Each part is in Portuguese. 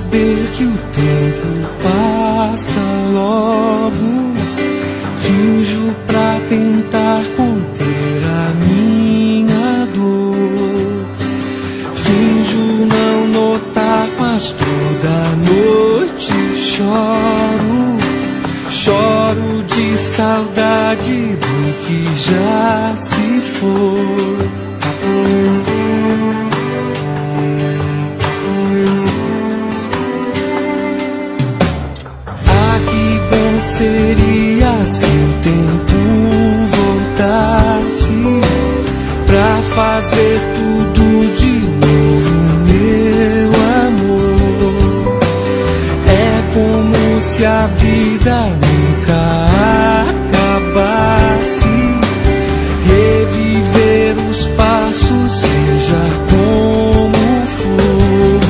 saber que o tempo passa logo. Finjo pra tentar conter a minha dor. Finjo não notar, mas toda noite choro. Choro de saudade do que já se foi. Seria se o tempo voltasse pra fazer tudo de novo, meu amor. É como se a vida nunca acabasse. Reviver os passos, seja como for.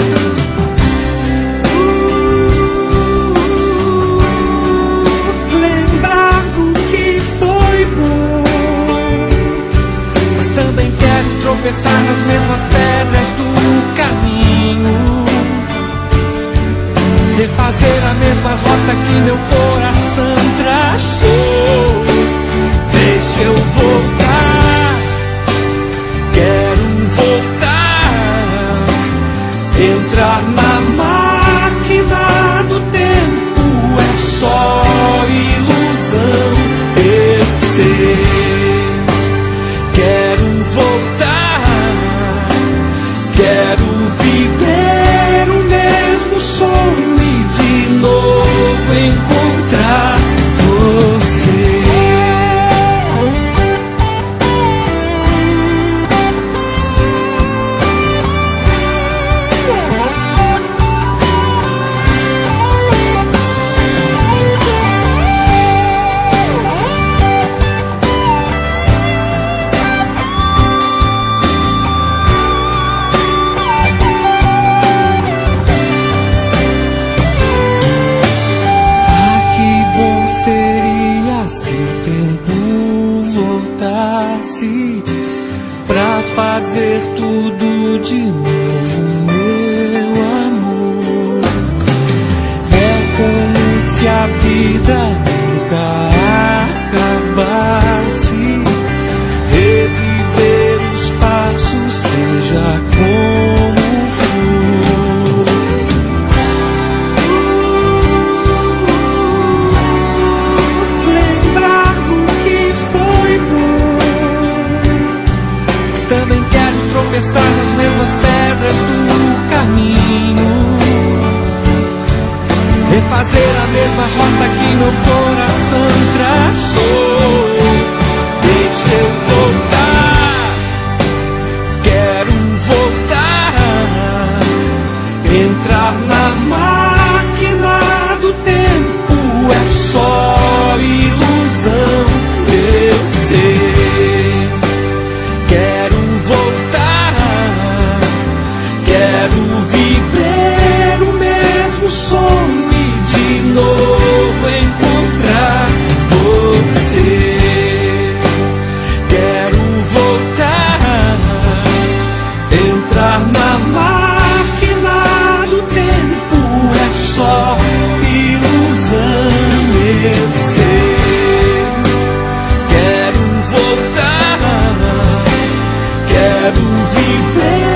Tropeçar nas mesmas pedras do caminho, refazer a mesma rota que meu coração traçou. Deixa eu voltar, quero voltar, entrar na máquina do tempo. É só ilusão, eu sei. Quero voltar, quero viver o mesmo sonho e de novo encontrar você. Pra fazer tudo de novo, meu amor. É como se a vida nunca acabasse. Reviver os passos, seja como for. Lembrar do que foi bom. Também quero tropeçar nas mesmas pedras do caminho, refazer a mesma rota que meu coração traçou. Deixa eu voltar, quero voltar, entrar na máquina do tempo. É só ilusão, eu sei. Quero voltar, quero viver o mesmo sonho e de novo encontrar você. Quero voltar, entrar na máquina do tempo. É só ilusão, eu sei. Quero voltar, quero viver